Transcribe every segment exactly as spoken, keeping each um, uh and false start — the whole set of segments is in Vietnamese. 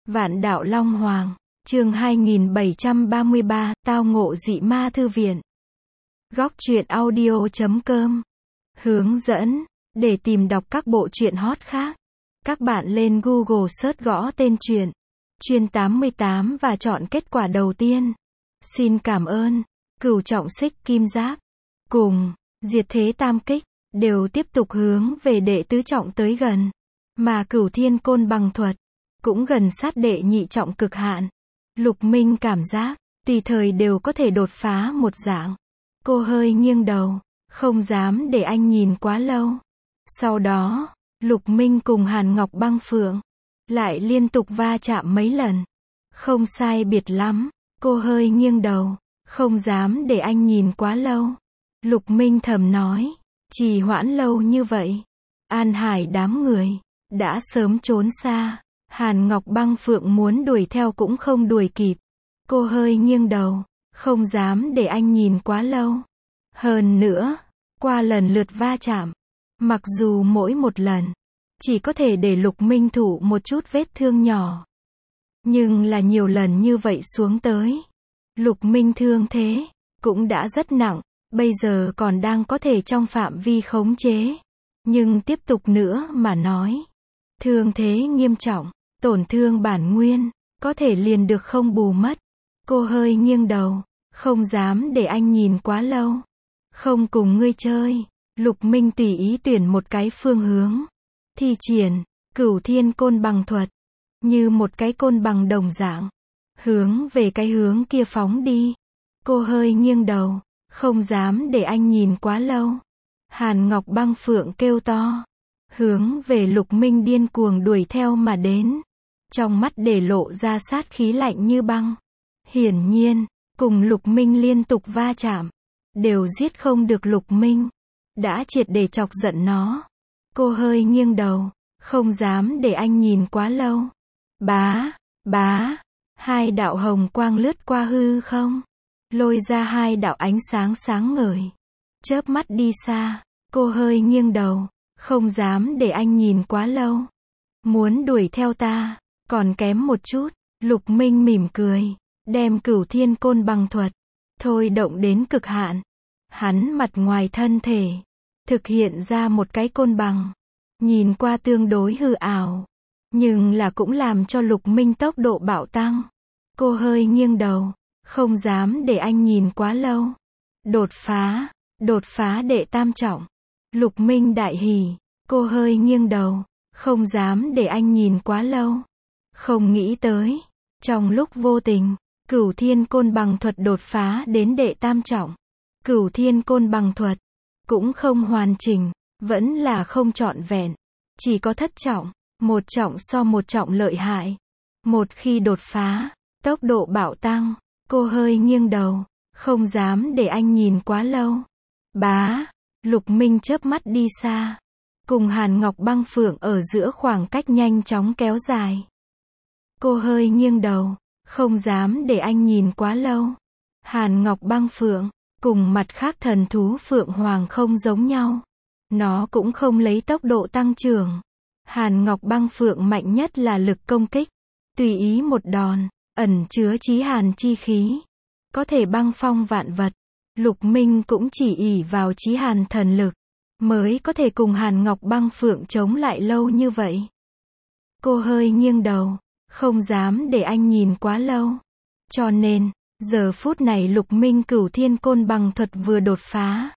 Vạn Đạo Long Hoàng, chương hai nghìn bảy trăm ba mươi ba, tao ngộ dị ma thư viện. Góc truyện audio chấm com. Hướng dẫn, để tìm đọc các bộ truyện hot khác. Các bạn lên Google search gõ tên truyện, Truyện tám mươi tám và chọn kết quả đầu tiên. Xin cảm ơn, Cửu Trọng Xích Kim Giáp, cùng, Diệt Thế Tam Kích, đều tiếp tục hướng về đệ tứ trọng tới gần. Mà Cửu Thiên Côn Bằng Thuật, cũng gần sát đệ nhị trọng cực hạn. Lục Minh cảm giác, tùy thời đều có thể đột phá một dạng. Cô hơi nghiêng đầu, không dám để anh nhìn quá lâu. Sau đó, Lục Minh cùng Hàn Ngọc Băng Phượng, lại liên tục va chạm mấy lần. Không sai biệt lắm, cô hơi nghiêng đầu, không dám để anh nhìn quá lâu. Lục Minh thầm nói, trì hoãn lâu như vậy, An Hải đám người, đã sớm trốn xa. Hàn Ngọc Băng Phượng muốn đuổi theo cũng không đuổi kịp. Cô hơi nghiêng đầu, không dám để anh nhìn quá lâu. Hơn nữa, qua lần lượt va chạm, mặc dù mỗi một lần, chỉ có thể để Lục Minh thụ một chút vết thương nhỏ. Nhưng là nhiều lần như vậy xuống tới. Lục Minh thương thế, cũng đã rất nặng, bây giờ còn đang có thể trong phạm vi khống chế. Nhưng tiếp tục nữa mà nói, thương thế nghiêm trọng, tổn thương bản nguyên, có thể liền được không bù mất. Cô hơi nghiêng đầu, không dám để anh nhìn quá lâu. Không cùng ngươi chơi. Lục Minh tùy ý tuyển một cái phương hướng, thi triển Cửu Thiên Côn Bằng Thuật, như một cái côn bằng đồng dạng, hướng về cái hướng kia phóng đi. Cô hơi nghiêng đầu, không dám để anh nhìn quá lâu. Hàn Ngọc Băng Phượng kêu to, hướng về Lục Minh điên cuồng đuổi theo mà đến. Trong mắt để lộ ra sát khí lạnh như băng. Hiển nhiên, cùng Lục Minh liên tục va chạm, đều giết không được Lục Minh, đã triệt để chọc giận nó. Cô hơi nghiêng đầu, không dám để anh nhìn quá lâu. Bá, bá, hai đạo hồng quang lướt qua hư không, lôi ra hai đạo ánh sáng sáng ngời, chớp mắt đi xa. Cô hơi nghiêng đầu, không dám để anh nhìn quá lâu. Muốn đuổi theo ta, còn kém một chút. Lục Minh mỉm cười, đem Cửu Thiên Côn Bằng Thuật thôi động đến cực hạn. Hắn mặt ngoài thân thể thực hiện ra một cái côn bằng, nhìn qua tương đối hư ảo, nhưng là cũng làm cho Lục Minh tốc độ bạo tăng. Cô hơi nghiêng đầu, không dám để anh nhìn quá lâu. Đột phá, đột phá đệ tam trọng. Lục Minh đại hỉ. Cô hơi nghiêng đầu, không dám để anh nhìn quá lâu. Không nghĩ tới, trong lúc vô tình, Cửu Thiên Côn Bằng Thuật đột phá đến đệ tam trọng. Cửu Thiên Côn Bằng Thuật cũng không hoàn chỉnh, vẫn là không trọn vẹn, chỉ có thất trọng, một trọng so một trọng lợi hại. Một khi đột phá, tốc độ bạo tăng. Cô hơi nghiêng đầu, không dám để anh nhìn quá lâu. Bá, Lục Minh chớp mắt đi xa, cùng Hàn Ngọc Băng Phượng ở giữa khoảng cách nhanh chóng kéo dài. Cô hơi nghiêng đầu, không dám để anh nhìn quá lâu. Hàn Ngọc Băng Phượng, cùng mặt khác thần thú Phượng Hoàng không giống nhau. Nó cũng không lấy tốc độ tăng trưởng. Hàn Ngọc Băng Phượng mạnh nhất là lực công kích. Tùy ý một đòn, ẩn chứa chí hàn chi khí, có thể băng phong vạn vật. Lục Minh cũng chỉ ỷ vào chí hàn thần lực, mới có thể cùng Hàn Ngọc Băng Phượng chống lại lâu như vậy. Cô hơi nghiêng đầu, không dám để anh nhìn quá lâu. Cho nên, giờ phút này Lục Minh Cửu Thiên Côn Bằng Thuật vừa đột phá,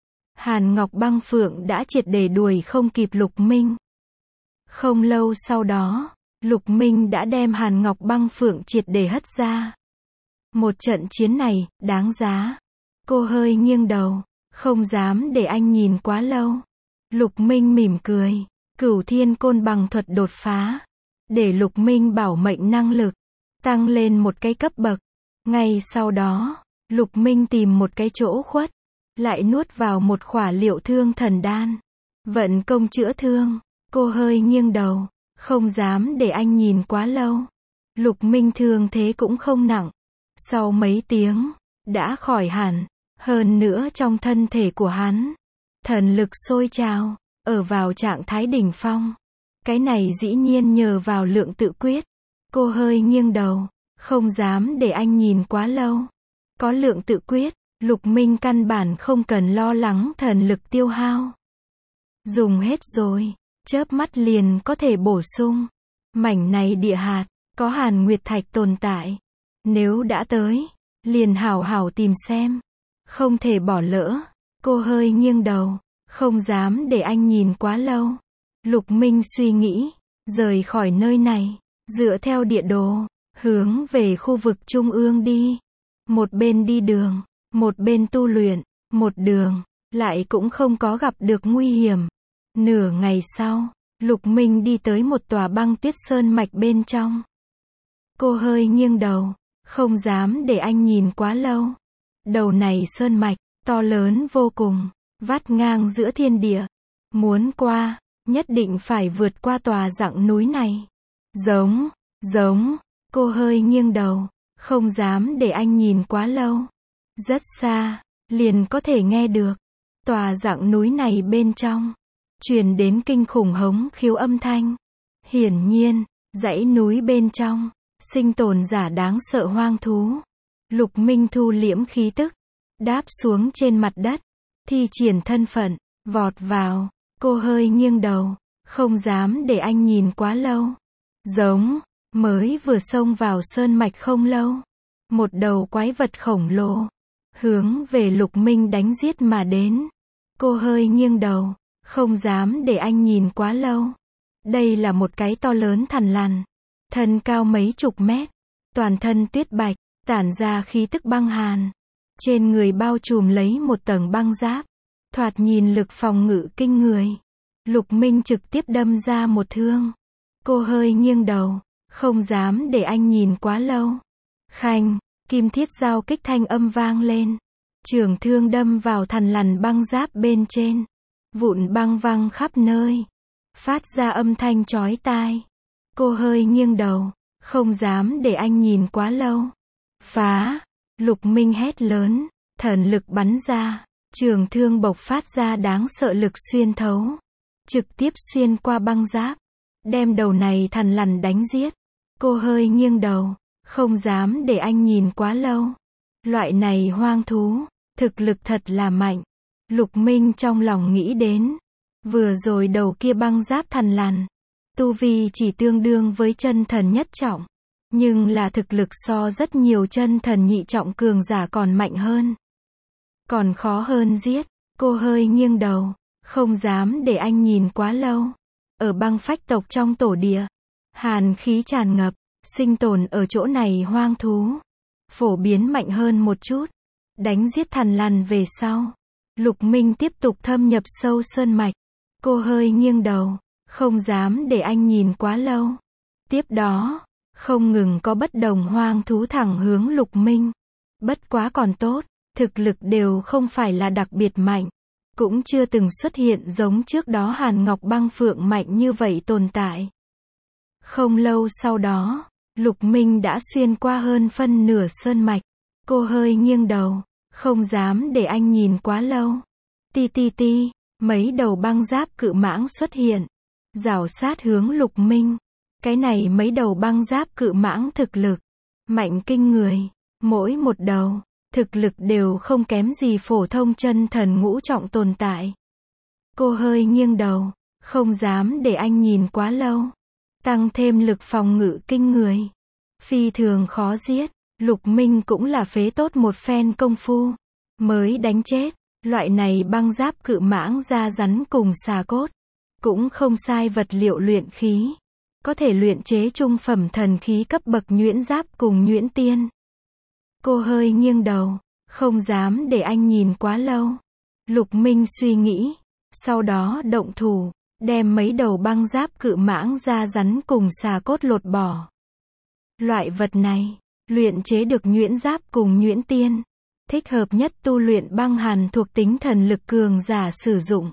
Hàn Ngọc Băng Phượng đã triệt để đuổi không kịp Lục Minh. Không lâu sau đó, Lục Minh đã đem Hàn Ngọc Băng Phượng triệt để hất ra. Một trận chiến này, đáng giá. Cô hơi nghiêng đầu, không dám để anh nhìn quá lâu. Lục Minh mỉm cười, Cửu Thiên Côn Bằng Thuật đột phá, để Lục Minh bảo mệnh năng lực tăng lên một cái cấp bậc. Ngay sau đó, Lục Minh tìm một cái chỗ khuất, lại nuốt vào một khỏa liệu thương thần đan, vận công chữa thương. Cô hơi nghiêng đầu, không dám để anh nhìn quá lâu. Lục Minh thương thế cũng không nặng, sau mấy tiếng đã khỏi hẳn. Hơn nữa trong thân thể của hắn, thần lực sôi trào, ở vào trạng thái đỉnh phong. Cái này dĩ nhiên nhờ vào lượng tự quyết. Cô hơi nghiêng đầu, không dám để anh nhìn quá lâu. Có lượng tự quyết, Lục Minh căn bản không cần lo lắng thần lực tiêu hao. Dùng hết rồi, chớp mắt liền có thể bổ sung. Mảnh này địa hạt, có Hàn Nguyệt Thạch tồn tại. Nếu đã tới, liền hảo hảo tìm xem. Không thể bỏ lỡ. Cô hơi nghiêng đầu, không dám để anh nhìn quá lâu. Lục Minh suy nghĩ, rời khỏi nơi này, dựa theo địa đồ, hướng về khu vực trung ương đi. Một bên đi đường, một bên tu luyện, một đường, lại cũng không có gặp được nguy hiểm. Nửa ngày sau, Lục Minh đi tới một tòa băng tuyết sơn mạch bên trong. Cô hơi nghiêng đầu, không dám để anh nhìn quá lâu. Đầu này sơn mạch, to lớn vô cùng, vắt ngang giữa thiên địa. Muốn qua, nhất định phải vượt qua tòa dặng núi này. Giống, giống, cô hơi nghiêng đầu, không dám để anh nhìn quá lâu. Rất xa, liền có thể nghe được. Tòa dặng núi này bên trong, truyền đến kinh khủng hống khiếu âm thanh. Hiển nhiên, dãy núi bên trong, sinh tồn giả đáng sợ hoang thú. Lục Minh thu liễm khí tức, đáp xuống trên mặt đất, thi triển thân phận, vọt vào. Cô hơi nghiêng đầu, không dám để anh nhìn quá lâu. Giống, mới vừa xông vào sơn mạch không lâu. Một đầu quái vật khổng lồ, hướng về Lục Minh đánh giết mà đến. Cô hơi nghiêng đầu, không dám để anh nhìn quá lâu. Đây là một cái to lớn thằn lằn, thân cao mấy chục mét, toàn thân tuyết bạch, tản ra khí tức băng hàn. Trên người bao trùm lấy một tầng băng giáp, thoạt nhìn lực phòng ngự kinh người. Lục Minh trực tiếp đâm ra một thương. Cô hơi nghiêng đầu, không dám để anh nhìn quá lâu. Khanh, kim thiết giao kích thanh âm vang lên. Trường thương đâm vào thằn lằn băng giáp bên trên. Vụn băng văng khắp nơi, phát ra âm thanh chói tai. Cô hơi nghiêng đầu, không dám để anh nhìn quá lâu. Phá! Lục Minh hét lớn, thần lực bắn ra, trường thương bộc phát ra đáng sợ lực xuyên thấu, trực tiếp xuyên qua băng giáp, đem đầu này thằn lằn đánh giết. Cô hơi nghiêng đầu, không dám để anh nhìn quá lâu. Loại này hoang thú, thực lực thật là mạnh. Lục Minh trong lòng nghĩ đến, vừa rồi đầu kia băng giáp thằn lằn, tu vi chỉ tương đương với chân thần nhất trọng, nhưng là thực lực so rất nhiều chân thần nhị trọng cường giả còn mạnh hơn, còn khó hơn giết. Cô hơi nghiêng đầu, không dám để anh nhìn quá lâu. Ở băng phách tộc trong tổ địa, hàn khí tràn ngập, sinh tồn ở chỗ này hoang thú, phổ biến mạnh hơn một chút. Đánh giết thằn lằn về sau, Lục Minh tiếp tục thâm nhập sâu sơn mạch. Cô hơi nghiêng đầu, không dám để anh nhìn quá lâu. Tiếp đó, không ngừng có bất đồng hoang thú thẳng hướng Lục Minh. Bất quá còn tốt, thực lực đều không phải là đặc biệt mạnh, cũng chưa từng xuất hiện giống trước đó Hàn Ngọc Băng Phượng mạnh như vậy tồn tại. Không lâu sau đó, Lục Minh đã xuyên qua hơn phân nửa sơn mạch. Cô hơi nghiêng đầu, không dám để anh nhìn quá lâu. Ti ti ti, mấy đầu băng giáp cự mãng xuất hiện, rảo sát hướng Lục Minh. Cái này mấy đầu băng giáp cự mãng thực lực mạnh kinh người, mỗi một đầu thực lực đều không kém gì phổ thông chân thần ngũ trọng tồn tại. Cô hơi nghiêng đầu, không dám để anh nhìn quá lâu. Tăng thêm lực phòng ngự kinh người, phi thường khó giết. Lục Minh cũng là phế tốt một phen công phu mới đánh chết. Loại này băng giáp cự mãng da rắn cùng xà cốt, cũng không sai vật liệu luyện khí, có thể luyện chế trung phẩm thần khí cấp bậc nhuyễn giáp cùng nhuyễn tiên. Cô hơi nghiêng đầu, không dám để anh nhìn quá lâu. Lục Minh suy nghĩ, sau đó động thủ, đem mấy đầu băng giáp cự mãng da rắn cùng xà cốt lột bỏ. Loại vật này, luyện chế được nhuyễn giáp cùng nhuyễn tiên, thích hợp nhất tu luyện băng hàn thuộc tính thần lực cường giả sử dụng.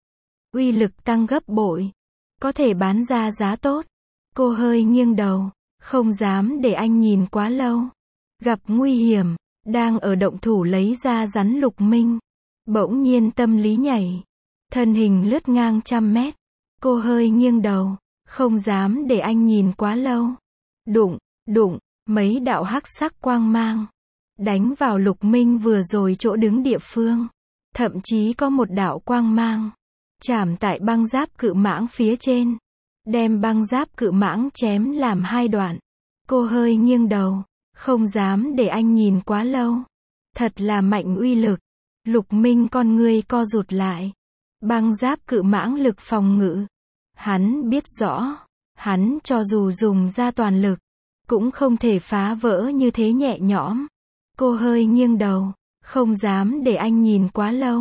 Uy lực tăng gấp bội, có thể bán ra giá tốt. Cô hơi nghiêng đầu, không dám để anh nhìn quá lâu. Gặp nguy hiểm, đang ở động thủ lấy ra rắn Lục Minh, bỗng nhiên tâm lý nhảy, thân hình lướt ngang trăm mét. Cô hơi nghiêng đầu, không dám để anh nhìn quá lâu. Đụng, đụng, mấy đạo hắc sắc quang mang. Đánh vào Lục Minh vừa rồi chỗ đứng địa phương. Thậm chí có một đạo quang mang. Chạm tại băng giáp cự mãng phía trên. Đem băng giáp cự mãng chém làm hai đoạn. Cô hơi nghiêng đầu. Không dám để anh nhìn quá lâu. Thật là mạnh uy lực. Lục Minh con ngươi co rụt lại. Băng giáp cự mãng lực phòng ngự. Hắn biết rõ. Hắn cho dù dùng ra toàn lực. Cũng không thể phá vỡ như thế nhẹ nhõm. Cô hơi nghiêng đầu. Không dám để anh nhìn quá lâu.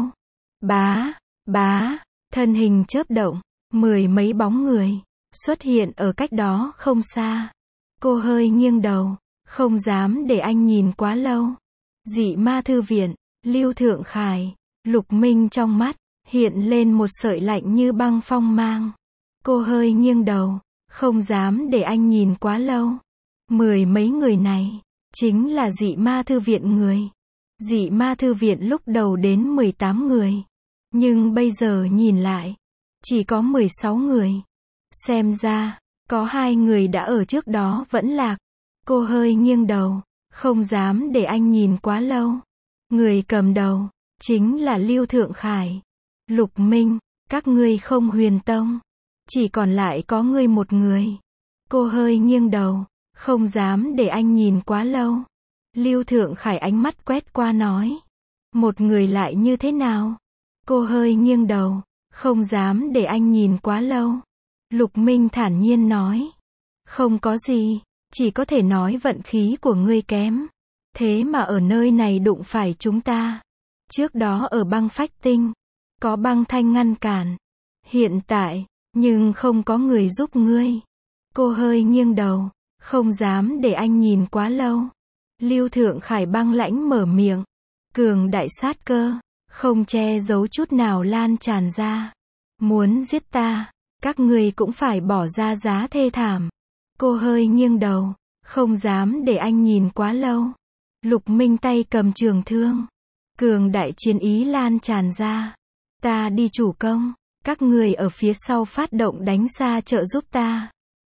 Bá, bá, thân hình chớp động. Mười mấy bóng người. Xuất hiện ở cách đó không xa. Cô hơi nghiêng đầu. Không dám để anh nhìn quá lâu. Dị ma thư viện. Lưu Thượng Khải. Lục Minh trong mắt. Hiện lên một sợi lạnh như băng phong mang. Cô hơi nghiêng đầu. Không dám để anh nhìn quá lâu. Mười mấy người này. Chính là dị ma thư viện người. Dị ma thư viện lúc đầu đến mười tám người. Nhưng bây giờ nhìn lại. Chỉ có mười sáu người. Xem ra. Có hai người đã ở trước đó vẫn lạc. Cô hơi nghiêng đầu. Không dám để anh nhìn quá lâu. Người cầm đầu. Chính là Lưu Thượng Khải. Lục Minh. Các ngươi không huyền tông. Chỉ còn lại có ngươi một người. Cô hơi nghiêng đầu. Không dám để anh nhìn quá lâu. Lưu Thượng Khải ánh mắt quét qua nói. Một người lại như thế nào? Cô hơi nghiêng đầu. Không dám để anh nhìn quá lâu. Lục Minh thản nhiên nói. Không có gì. Chỉ có thể nói vận khí của ngươi kém. Thế mà ở nơi này đụng phải chúng ta. Trước đó ở băng phách tinh. Có băng thanh ngăn cản. Hiện tại. Nhưng không có người giúp ngươi. Cô hơi nghiêng đầu. Không dám để anh nhìn quá lâu. Lưu Thượng Khải băng lãnh mở miệng. Cường đại sát cơ. Không che giấu chút nào lan tràn ra. Muốn giết ta. Các ngươi cũng phải bỏ ra giá thê thảm. Cô hơi nghiêng đầu. Không dám để anh nhìn quá lâu. Lục Minh tay cầm trường thương. Cường đại chiến ý lan tràn ra. Ta đi chủ công. Các người ở phía sau phát động đánh xa trợ giúp ta.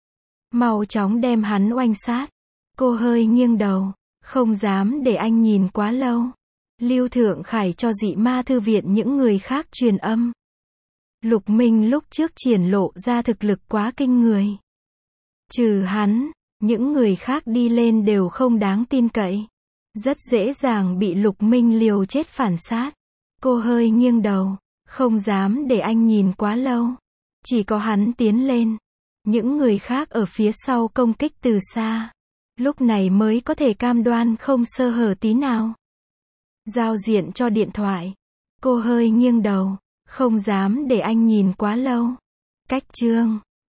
Mau chóng đem hắn oanh sát. Cô hơi nghiêng đầu. Không dám để anh nhìn quá lâu. Lưu Thượng Khải cho dị ma thư viện những người khác truyền âm. Lục Minh lúc trước triển lộ ra thực lực quá kinh người. Trừ hắn, những người khác đi lên đều không đáng tin cậy. Rất dễ dàng bị Lục Minh liều chết phản sát. Cô hơi nghiêng đầu. Không dám để anh nhìn quá lâu. Chỉ có hắn tiến lên. Những người khác ở phía sau công kích từ xa. Lúc này mới có thể cam đoan không sơ hở tí nào. Giao diện cho điện thoại. Cô hơi nghiêng đầu. Không dám để anh nhìn quá lâu. Cách chương.